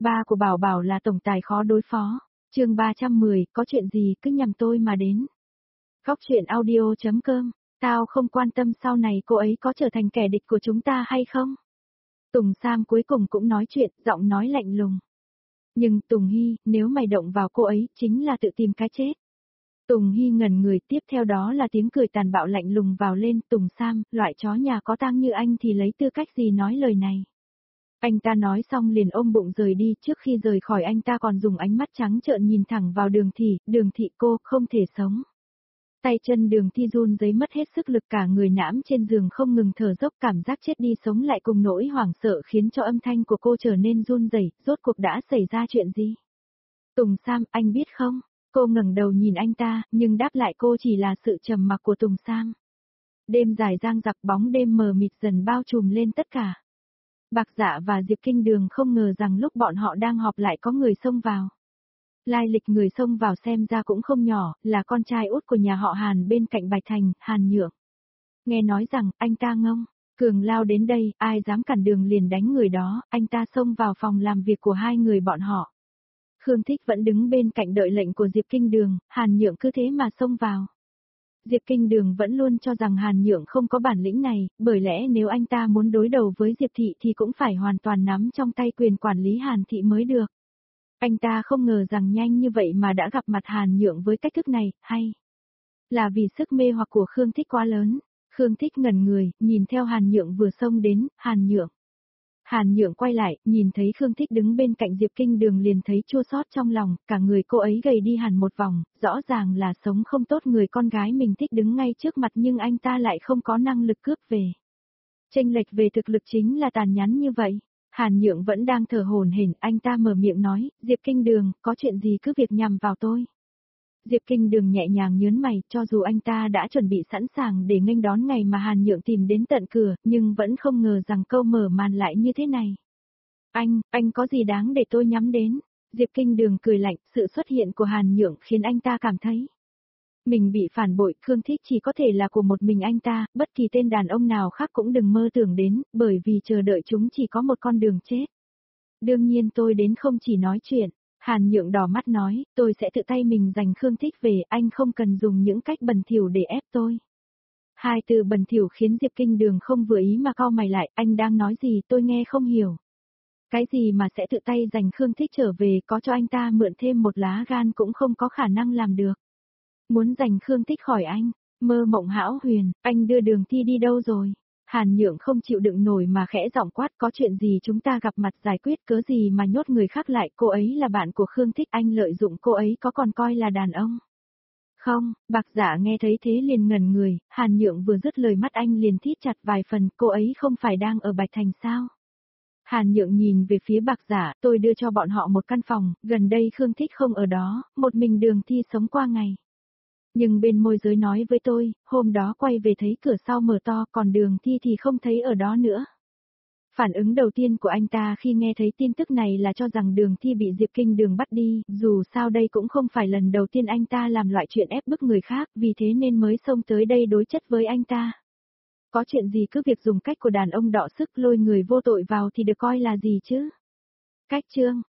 Ba của Bảo Bảo là tổng tài khó đối phó. Chương 310, có chuyện gì cứ nhằm tôi mà đến. Góc truyện audio.com, tao không quan tâm sau này cô ấy có trở thành kẻ địch của chúng ta hay không. Tùng Sam cuối cùng cũng nói chuyện, giọng nói lạnh lùng. Nhưng Tùng Hy, nếu mày động vào cô ấy, chính là tự tìm cái chết. Tùng Hy ngẩn người, tiếp theo đó là tiếng cười tàn bạo lạnh lùng vào lên. Tùng Sam, loại chó nhà có tang như anh thì lấy tư cách gì nói lời này. Anh ta nói xong liền ôm bụng rời đi, trước khi rời khỏi anh ta còn dùng ánh mắt trắng trợn nhìn thẳng vào Đường Thị cô không thể sống. Tay chân Đường Thi run rẩy mất hết sức lực, cả người nãm trên giường không ngừng thở dốc, cảm giác chết đi sống lại cùng nỗi hoảng sợ khiến cho âm thanh của cô trở nên run rẩy. Rốt cuộc đã xảy ra chuyện gì? Tùng Sam, anh biết không? Cô ngẩng đầu nhìn anh ta, nhưng đáp lại cô chỉ là sự trầm mặc của Tùng Sam. Đêm dài dang dặc, bóng đêm mờ mịt dần bao trùm lên tất cả. Bạc Dạ và Diệp Kinh Đường không ngờ rằng lúc bọn họ đang họp lại có người xông vào. Lai lịch người xông vào xem ra cũng không nhỏ, là con trai út của nhà họ Hàn bên cạnh Bạch Thành, Hàn Nhượng. Nghe nói rằng, anh ta ngông, cường lao đến đây, ai dám cản đường liền đánh người đó, anh ta xông vào phòng làm việc của hai người bọn họ. Khương Thích vẫn đứng bên cạnh đợi lệnh của Diệp Kinh Đường, Hàn Nhượng cứ thế mà xông vào. Diệp Kinh Đường vẫn luôn cho rằng Hàn Nhượng không có bản lĩnh này, bởi lẽ nếu anh ta muốn đối đầu với Diệp Thị thì cũng phải hoàn toàn nắm trong tay quyền quản lý Hàn Thị mới được. Anh ta không ngờ rằng nhanh như vậy mà đã gặp mặt Hàn Nhượng với cách thức này, hay là vì sức mê hoặc của Khương Thích quá lớn. Khương Thích ngẩn người, nhìn theo Hàn Nhượng vừa xông đến, Hàn Nhượng. Hàn Nhượng quay lại, nhìn thấy Khương Thích đứng bên cạnh Diệp Kinh Đường liền thấy chua xót trong lòng, cả người cô ấy gầy đi hẳn một vòng, rõ ràng là sống không tốt, người con gái mình thích đứng ngay trước mặt nhưng anh ta lại không có năng lực cướp về. Chênh lệch về thực lực chính là tàn nhẫn như vậy. Hàn Nhượng vẫn đang thở hổn hển, anh ta mở miệng nói, Diệp Kinh Đường, có chuyện gì cứ việc nhằm vào tôi. Diệp Kinh Đường nhẹ nhàng nhớn mày, cho dù anh ta đã chuẩn bị sẵn sàng để nghênh đón ngày mà Hàn Nhượng tìm đến tận cửa, nhưng vẫn không ngờ rằng câu mở màn lại như thế này. Anh có gì đáng để tôi nhắm đến? Diệp Kinh Đường cười lạnh, sự xuất hiện của Hàn Nhượng khiến anh ta cảm thấy mình bị phản bội. Khương Thích chỉ có thể là của một mình anh ta, bất kỳ tên đàn ông nào khác cũng đừng mơ tưởng đến, bởi vì chờ đợi chúng chỉ có một con đường chết. Đương nhiên tôi đến không chỉ nói chuyện. Hàn Nhượng đỏ mắt nói, tôi sẽ tự tay mình giành Khương Thích về, anh không cần dùng những cách bẩn thỉu để ép tôi. Hai từ bẩn thỉu khiến Diệp Kinh Đường không vừa ý mà cau mày lại, anh đang nói gì tôi nghe không hiểu. Cái gì mà sẽ tự tay giành Khương Thích trở về, có cho anh ta mượn thêm một lá gan cũng không có khả năng làm được. Muốn giành Khương Thích khỏi anh, mơ mộng hão huyền, anh đưa Đường Thi đi đâu rồi? Hàn Nhượng không chịu đựng nổi mà khẽ giọng quát, có chuyện gì chúng ta gặp mặt giải quyết, cớ gì mà nhốt người khác lại, cô ấy là bạn của Khương Thích, anh lợi dụng cô ấy có còn coi là đàn ông. Không, Bạc Dạ nghe thấy thế liền ngẩn người, Hàn Nhượng vừa dứt lời mắt anh liền thít chặt vài phần, cô ấy không phải đang ở Bạch Thành sao? Hàn Nhượng nhìn về phía Bạc Dạ, tôi đưa cho bọn họ một căn phòng, gần đây Khương Thích không ở đó, một mình Đường Thi sống qua ngày. Nhưng bên môi giới nói với tôi, hôm đó quay về thấy cửa sau mở to, còn Đường Thi thì không thấy ở đó nữa. Phản ứng đầu tiên của anh ta khi nghe thấy tin tức này là cho rằng Đường Thi bị Diệp Kinh Đường bắt đi, dù sao đây cũng không phải lần đầu tiên anh ta làm loại chuyện ép bức người khác, vì thế nên mới xông tới đây đối chất với anh ta. Có chuyện gì cứ việc dùng cách của đàn ông đọ sức lôi người vô tội vào thì được coi là gì chứ? Cách chương